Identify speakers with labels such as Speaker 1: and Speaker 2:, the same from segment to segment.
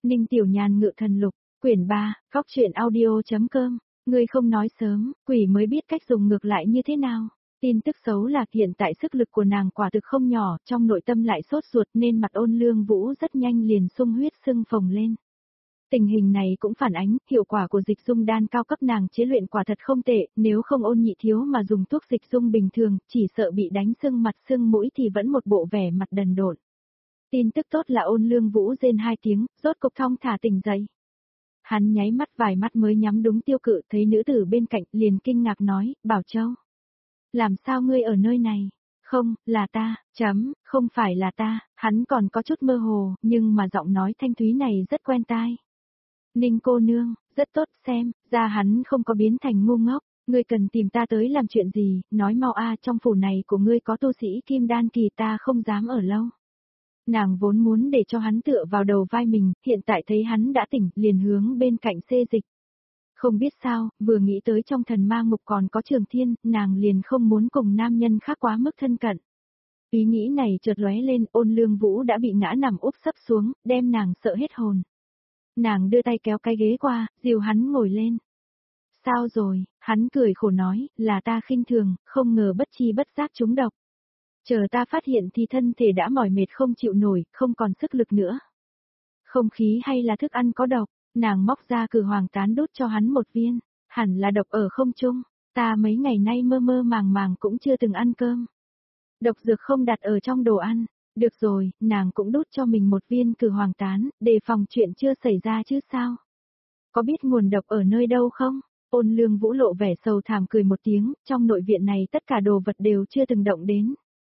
Speaker 1: Ninh Tiểu Nhàn ngự thần lục, quyển 3, Cóc truyện audio.com, ngươi không nói sớm, quỷ mới biết cách dùng ngược lại như thế nào. Tin tức xấu là hiện tại sức lực của nàng quả thực không nhỏ, trong nội tâm lại sốt ruột nên mặt Ôn Lương Vũ rất nhanh liền sung huyết sưng phồng lên. Tình hình này cũng phản ánh, hiệu quả của dịch dung đan cao cấp nàng chế luyện quả thật không tệ, nếu không Ôn Nhị Thiếu mà dùng thuốc dịch dung bình thường, chỉ sợ bị đánh sưng mặt sưng mũi thì vẫn một bộ vẻ mặt đần độn. Tin tức tốt là Ôn Lương Vũ rên 2 tiếng, rốt cục thong thả tỉnh dậy. Hắn nháy mắt vài mắt mới nhắm đúng Tiêu Cự, thấy nữ tử bên cạnh liền kinh ngạc nói, Bảo Châu. Làm sao ngươi ở nơi này? Không, là ta, không phải là ta, hắn còn có chút mơ hồ, nhưng mà giọng nói thanh thúy này rất quen tai. Ninh cô nương, rất tốt xem, ra hắn không có biến thành ngu ngốc, ngươi cần tìm ta tới làm chuyện gì, nói mau trong phủ này của ngươi có tu sĩ kim đan kỳ ta không dám ở lâu. Nàng vốn muốn để cho hắn tựa vào đầu vai mình, hiện tại thấy hắn đã tỉnh, liền hướng bên cạnh xê dịch. Không biết sao, vừa nghĩ tới trong thần ma ngục còn có Trường Thiên, nàng liền không muốn cùng nam nhân khác quá mức thân cận. Ý nghĩ này chợt lóe lên, Ôn Lương Vũ đã bị ngã nằm úp sấp xuống, đem nàng sợ hết hồn. Nàng đưa tay kéo cái ghế qua, dìu hắn ngồi lên. Sao rồi, hắn cười khổ nói, là ta khinh thường, không ngờ bất chi bất giác trúng độc. Chờ ta phát hiện thì thân thể đã mỏi mệt không chịu nổi, không còn sức lực nữa. Không khí hay là thức ăn có độc, nàng móc ra cử hoàng tán đút cho hắn một viên, hẳn là độc ở không trung, ta mấy ngày nay mơ mơ màng màng cũng chưa từng ăn cơm. Độc dược không đặt ở trong đồ ăn, được rồi, nàng cũng đút cho mình một viên cử hoàng tán, đề phòng chuyện chưa xảy ra chứ sao. Có biết nguồn độc ở nơi đâu không? Ôn Lương Vũ lộ vẻ sầu thảm cười một tiếng, trong nội viện này tất cả đồ vật đều chưa từng động đến.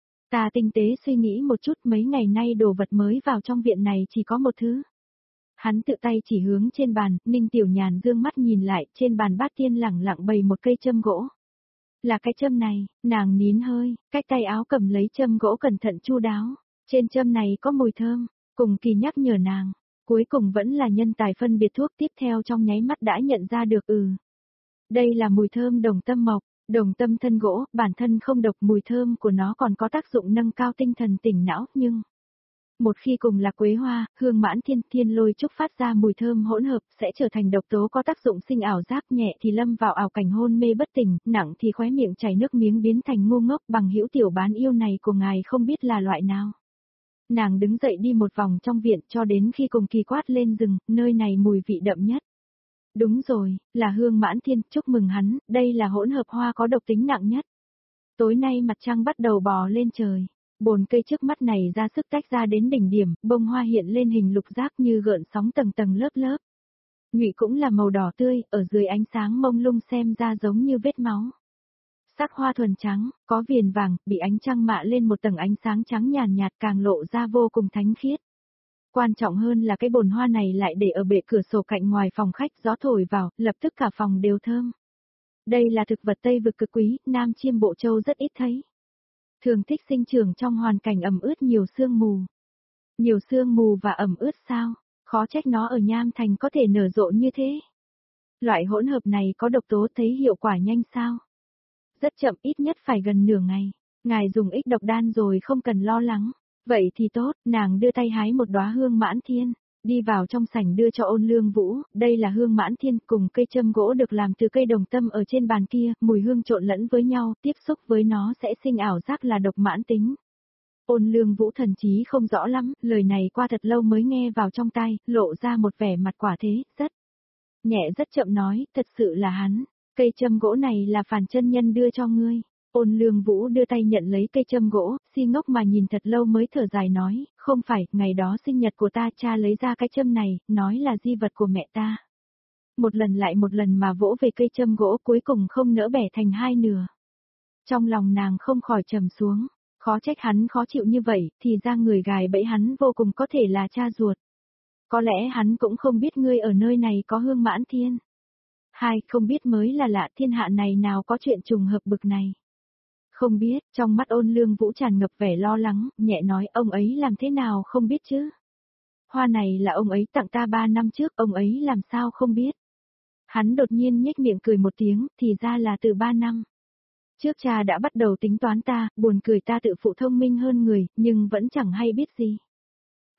Speaker 1: Ta tinh tế suy nghĩ một chút, mấy ngày nay đồ vật mới vào trong viện này chỉ có một thứ. Hắn tự tay chỉ hướng trên bàn, Ninh Tiểu Nhàn dương mắt nhìn lại, trên bàn bát tiên lẳng lặng bày một cây châm gỗ. Là cái châm này, nàng nín hơi, cách tay áo cầm lấy châm gỗ cẩn thận chu đáo. Trên châm này có mùi thơm, cùng kỳ nhắc nhở nàng, cuối cùng vẫn là nhân tài phân biệt thuốc tiếp theo trong nháy mắt đã nhận ra được Đây là mùi thơm đồng tâm mộc. Đồng tâm thân gỗ, bản thân không độc, mùi thơm của nó còn có tác dụng nâng cao tinh thần tỉnh não, nhưng một khi cùng là quế hoa, hương mãn thiên lôi trúc phát ra mùi thơm hỗn hợp sẽ trở thành độc tố có tác dụng sinh ảo giác, nhẹ thì lâm vào ảo cảnh hôn mê bất tỉnh, nặng thì khóe miệng chảy nước miếng biến thành ngu ngốc. Bằng hữu tiểu bán yêu này của ngài không biết là loại nào. Nàng đứng dậy đi một vòng trong viện cho đến khi cùng kỳ quát lên rừng, nơi này mùi vị đậm nhất. Đúng rồi, là hương mãn thiên, chúc mừng hắn, đây là hỗn hợp hoa có độc tính nặng nhất. Tối nay mặt trăng bắt đầu bò lên trời, bồn cây trước mắt này ra sức tách ra đến đỉnh điểm, bông hoa hiện lên hình lục giác như gợn sóng tầng tầng lớp lớp. Nhụy cũng là màu đỏ tươi, ở dưới ánh sáng mông lung xem ra giống như vết máu. Sắc hoa thuần trắng, có viền vàng, bị ánh trăng mạ lên một tầng ánh sáng trắng nhàn nhạt càng lộ ra vô cùng thánh khiết. Quan trọng hơn là cái bồn hoa này lại để ở bệ cửa sổ cạnh ngoài phòng khách, gió thổi vào, lập tức cả phòng đều thơm. Đây là thực vật Tây vực cực quý, Nam Chiêm Bộ Châu rất ít thấy. Thường thích sinh trưởng trong hoàn cảnh ẩm ướt nhiều sương mù. Nhiều sương mù và ẩm ướt sao, khó trách nó ở Nham Thành có thể nở rộ như thế. Loại hỗn hợp này có độc tố, thấy hiệu quả nhanh sao? Rất chậm, ít nhất phải gần nửa ngày. Ngài dùng ích độc đan rồi không cần lo lắng. Vậy thì tốt, nàng đưa tay hái một đóa hương mãn thiên, đi vào trong sảnh đưa cho Ôn Lương Vũ, đây là hương mãn thiên cùng cây châm gỗ được làm từ cây đồng tâm ở trên bàn kia, mùi hương trộn lẫn với nhau, tiếp xúc với nó sẽ sinh ảo giác là độc mãn tính. Ôn Lương Vũ thần trí không rõ lắm, lời này qua thật lâu mới nghe vào trong tai, lộ ra một vẻ mặt quả thế, rất nhẹ rất chậm nói, thật sự là hắn, cây châm gỗ này là Phàn chân nhân đưa cho ngươi. Ôn Lương Vũ đưa tay nhận lấy cây châm gỗ, si ngốc mà nhìn thật lâu mới thở dài nói, không phải, ngày đó sinh nhật của ta cha lấy ra cái châm này, nói là di vật của mẹ ta. Một lần lại một lần mà vỗ về cây châm gỗ cuối cùng không nỡ bẻ thành hai nửa. Trong lòng nàng không khỏi trầm xuống, khó trách hắn khó chịu như vậy, thì ra người gài bẫy hắn vô cùng có thể là cha ruột. Có lẽ hắn cũng không biết ngươi ở nơi này có hương mãn thiên. Không biết mới là lạ, thiên hạ này nào có chuyện trùng hợp bực này. Không biết, trong mắt Ôn Lương Vũ tràn ngập vẻ lo lắng, nhẹ nói ông ấy làm thế nào không biết chứ. Hoa này là ông ấy tặng ta 3 năm trước, ông ấy làm sao không biết. Hắn đột nhiên nhếch miệng cười một tiếng, thì ra là từ 3 năm. Trước cha đã bắt đầu tính toán ta, buồn cười ta tự phụ thông minh hơn người, nhưng vẫn chẳng hay biết gì.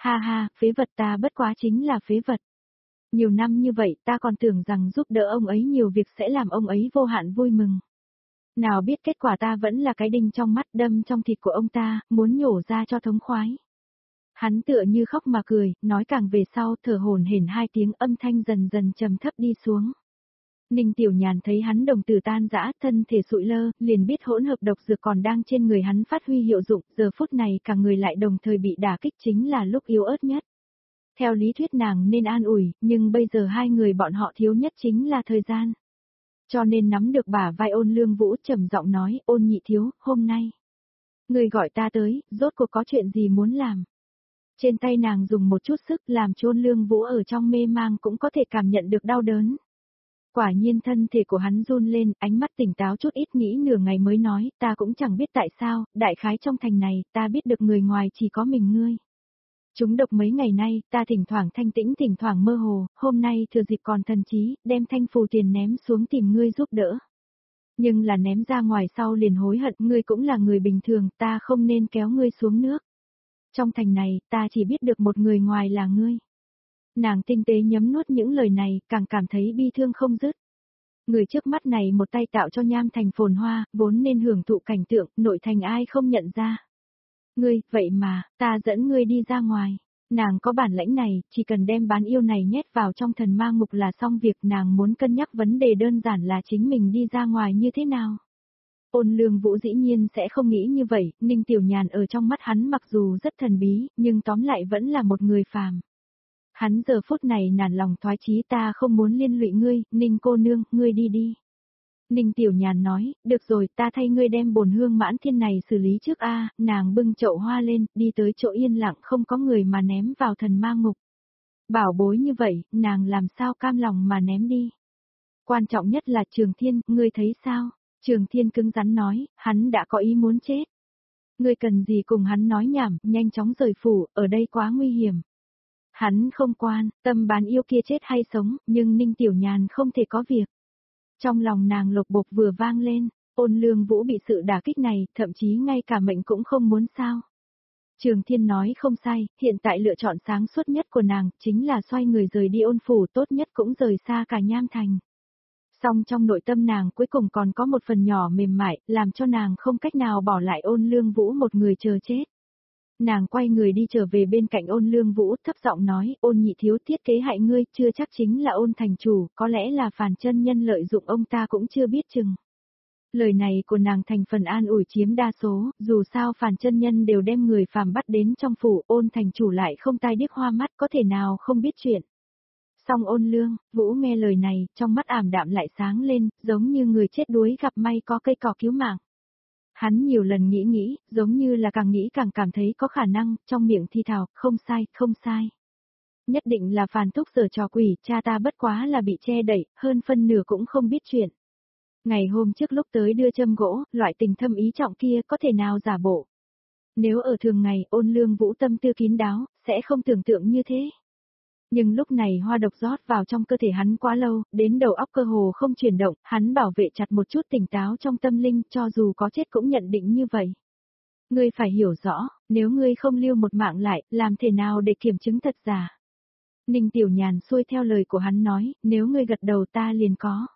Speaker 1: Ha ha, phế vật, ta bất quá chính là phế vật. Nhiều năm như vậy ta còn tưởng rằng giúp đỡ ông ấy nhiều việc sẽ làm ông ấy vô hạn vui mừng. Nào biết kết quả ta vẫn là cái đinh trong mắt đâm trong thịt của ông ta, muốn nhổ ra cho thống khoái. Hắn tựa như khóc mà cười, nói càng về sau thở hổn hển 2 tiếng, âm thanh dần dần trầm thấp đi xuống. Ninh Tiểu Nhàn thấy hắn đồng tử tan rã, thân thể sụi lơ, liền biết hỗn hợp độc dược còn đang trên người hắn phát huy hiệu dụng, giờ phút này cả người lại đồng thời bị đả kích, chính là lúc yếu ớt nhất. Theo lý thuyết nàng nên an ủi, nhưng bây giờ hai người bọn họ thiếu nhất chính là thời gian. Cho nên nắm được bả vai Ôn Lương Vũ trầm giọng nói, Ôn nhị thiếu, hôm nay. Người gọi ta tới, rốt cuộc có chuyện gì muốn làm. Trên tay nàng dùng một chút sức làm cho Ôn Lương Vũ ở trong mê mang cũng có thể cảm nhận được đau đớn. Quả nhiên thân thể của hắn run lên, ánh mắt tỉnh táo chút ít, nghĩ nửa ngày mới nói, ta cũng chẳng biết tại sao, đại khái trong thành này, ta biết được người ngoài chỉ có mình ngươi. Chúng độc mấy ngày nay, ta thỉnh thoảng thanh tĩnh thỉnh thoảng mơ hồ, hôm nay thừa dịp còn thần trí, đem thanh phù tiền ném xuống tìm ngươi giúp đỡ. Nhưng là ném ra ngoài sau liền hối hận, ngươi cũng là người bình thường, ta không nên kéo ngươi xuống nước. Trong thành này, ta chỉ biết được một người ngoài là ngươi. Nàng tinh tế nhấm nuốt những lời này, càng cảm thấy bi thương không dứt. Người trước mắt này một tay tạo cho Nham Thành phồn hoa, vốn nên hưởng thụ cảnh tượng, nội thành ai không nhận ra. Ngươi, vậy mà, ta dẫn ngươi đi ra ngoài. Nàng có bản lãnh này, chỉ cần đem bán yêu này nhét vào trong thần ma ngục là xong việc, nàng muốn cân nhắc vấn đề đơn giản là chính mình đi ra ngoài như thế nào. Ôn Lương Vũ dĩ nhiên sẽ không nghĩ như vậy, Ninh Tiểu Nhàn ở trong mắt hắn mặc dù rất thần bí, nhưng tóm lại vẫn là một người phàm. Hắn giờ phút này nản lòng thoái chí, ta không muốn liên lụy ngươi, Ninh cô nương, ngươi đi đi. Ninh Tiểu Nhàn nói, được rồi, ta thay ngươi đem bồn hương mãn thiên này xử lý trước a. Nàng bưng chậu hoa lên, đi tới chỗ yên lặng không có người mà ném vào thần ma ngục. Bảo bối như vậy, nàng làm sao cam lòng mà ném đi. Quan trọng nhất là Trường Thiên, ngươi thấy sao? Trường Thiên cứng rắn nói, hắn đã có ý muốn chết. Ngươi cần gì cùng hắn nói nhảm, nhanh chóng rời phủ, ở đây quá nguy hiểm. Hắn không quan, tâm bán yêu kia chết hay sống, nhưng Ninh Tiểu Nhàn không thể có việc. Trong lòng nàng lục bục vừa vang lên, Ôn Lương Vũ bị sự đả kích này, thậm chí ngay cả mệnh cũng không muốn sao. Trường Thiên nói không sai, hiện tại lựa chọn sáng suốt nhất của nàng, chính là xoay người rời đi Ôn phủ, tốt nhất cũng rời xa cả Nham Thành. Song trong nội tâm nàng cuối cùng còn có một phần nhỏ mềm mại, làm cho nàng không cách nào bỏ lại Ôn Lương Vũ một người chờ chết. Nàng quay người đi trở về bên cạnh Ôn Lương Vũ, thấp giọng nói, Ôn nhị thiếu thiết kế hại ngươi, chưa chắc chính là Ôn thành chủ, có lẽ là Phàn chân nhân lợi dụng ông ta cũng chưa biết chừng. Lời này của nàng thành phần an ủi chiếm đa số, dù sao Phàn chân nhân đều đem người phàm bắt đến trong phủ, Ôn thành chủ lại không tai điếc hoa mắt, có thể nào không biết chuyện. Song Ôn Lương Vũ nghe lời này, trong mắt ảm đạm lại sáng lên, giống như người chết đuối gặp may có cây cỏ cứu mạng. Hắn nhiều lần nghĩ, giống như là càng nghĩ càng cảm thấy có khả năng, trong miệng thi thào, không sai, không sai. Nhất định là Phàn thúc giở trò quỷ, cha ta bất quá là bị che đẩy, hơn phân nửa cũng không biết chuyện. Ngày hôm trước lúc tới đưa châm gỗ, loại tình thâm ý trọng kia có thể nào giả bộ. Nếu ở thường ngày Ôn Lương Vũ tâm tư kín đáo, sẽ không tưởng tượng như thế. Nhưng lúc này hoa độc rót vào trong cơ thể hắn quá lâu, đến đầu óc cơ hồ không chuyển động, hắn bảo vệ chặt một chút tỉnh táo trong tâm linh, cho dù có chết cũng nhận định như vậy. Ngươi phải hiểu rõ, nếu ngươi không lưu một mạng lại, làm thế nào để kiểm chứng thật giả. Ninh Tiểu Nhàn xuôi theo lời của hắn nói, nếu ngươi gật đầu ta liền có.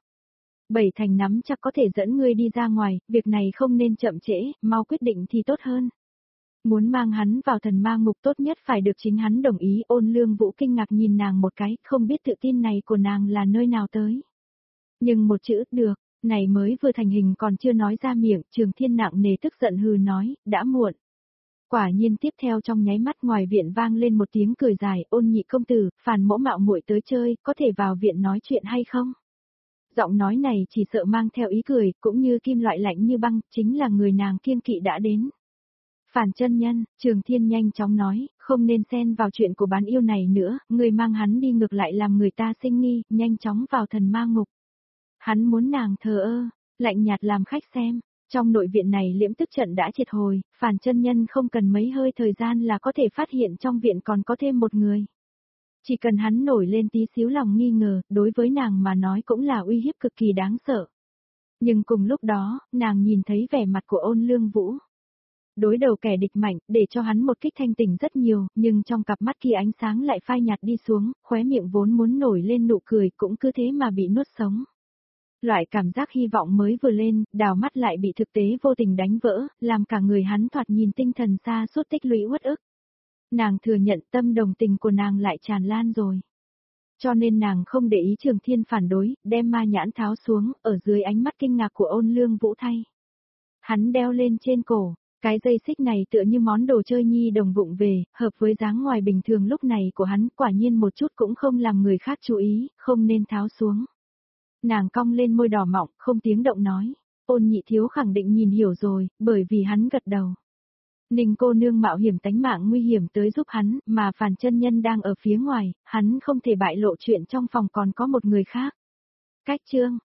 Speaker 1: 7 thành nắm chắc có thể dẫn ngươi đi ra ngoài, việc này không nên chậm trễ, mau quyết định thì tốt hơn. Muốn mang hắn vào thần ma ngục tốt nhất phải được chính hắn đồng ý. Ôn Lương Vũ kinh ngạc nhìn nàng một cái, không biết tự tin này của nàng là nơi nào tới. Nhưng một chữ, được, này mới vừa thành hình còn chưa nói ra miệng, Trường Thiên nặng nề tức giận hừ nói, đã muộn. Quả nhiên tiếp theo trong nháy mắt ngoài viện vang lên một tiếng cười dài, Ôn nhị công tử, Phàn mỗ mạo muội tới chơi, có thể vào viện nói chuyện hay không? Giọng nói này chỉ sợ mang theo ý cười, cũng như kim loại lạnh như băng, chính là người nàng kiêng kỵ đã đến. Phàn chân nhân, Trường Thiên nhanh chóng nói, không nên xen vào chuyện của bán yêu này nữa, người mang hắn đi ngược lại làm người ta sinh nghi, nhanh chóng vào thần ma ngục. Hắn muốn nàng thờ ơ, lạnh nhạt làm khách xem, trong nội viện này liễm tức trận đã triệt hồi, Phàn chân nhân không cần mấy hơi thời gian là có thể phát hiện trong viện còn có thêm một người. Chỉ cần hắn nổi lên tí xíu lòng nghi ngờ, đối với nàng mà nói cũng là uy hiếp cực kỳ đáng sợ. Nhưng cùng lúc đó, nàng nhìn thấy vẻ mặt của Ôn Lương Vũ. đối đầu kẻ địch mạnh, để cho hắn một kích thanh tỉnh rất nhiều, nhưng trong cặp mắt kia ánh sáng lại phai nhạt đi xuống, khóe miệng vốn muốn nổi lên nụ cười cũng cứ thế mà bị nuốt sống. Loại cảm giác hy vọng mới vừa lên, đào mắt lại bị thực tế vô tình đánh vỡ, làm cả người hắn thoạt nhìn tinh thần xa suốt tích lũy uất ức. Nàng thừa nhận tâm đồng tình của nàng lại tràn lan rồi. Cho nên nàng không để ý Trường Thiên phản đối, đem ma nhãn tháo xuống, ở dưới ánh mắt kinh ngạc của Ôn Lương Vũ thay. Hắn đeo lên trên cổ, cái dây xích này tựa như món đồ chơi nhi đồng vụng về, hợp với dáng ngoài bình thường lúc này của hắn, quả nhiên một chút cũng không làm người khác chú ý, không nên tháo xuống. Nàng cong lên môi đỏ mọng, không tiếng động nói. Ôn Nhị Thiếu khẳng định nhìn hiểu rồi, bởi vì hắn gật đầu. Ninh cô nương mạo hiểm tánh mạng nguy hiểm tới giúp hắn, mà Phàn chân nhân đang ở phía ngoài, hắn không thể bại lộ chuyện trong phòng còn có một người khác. Cách chương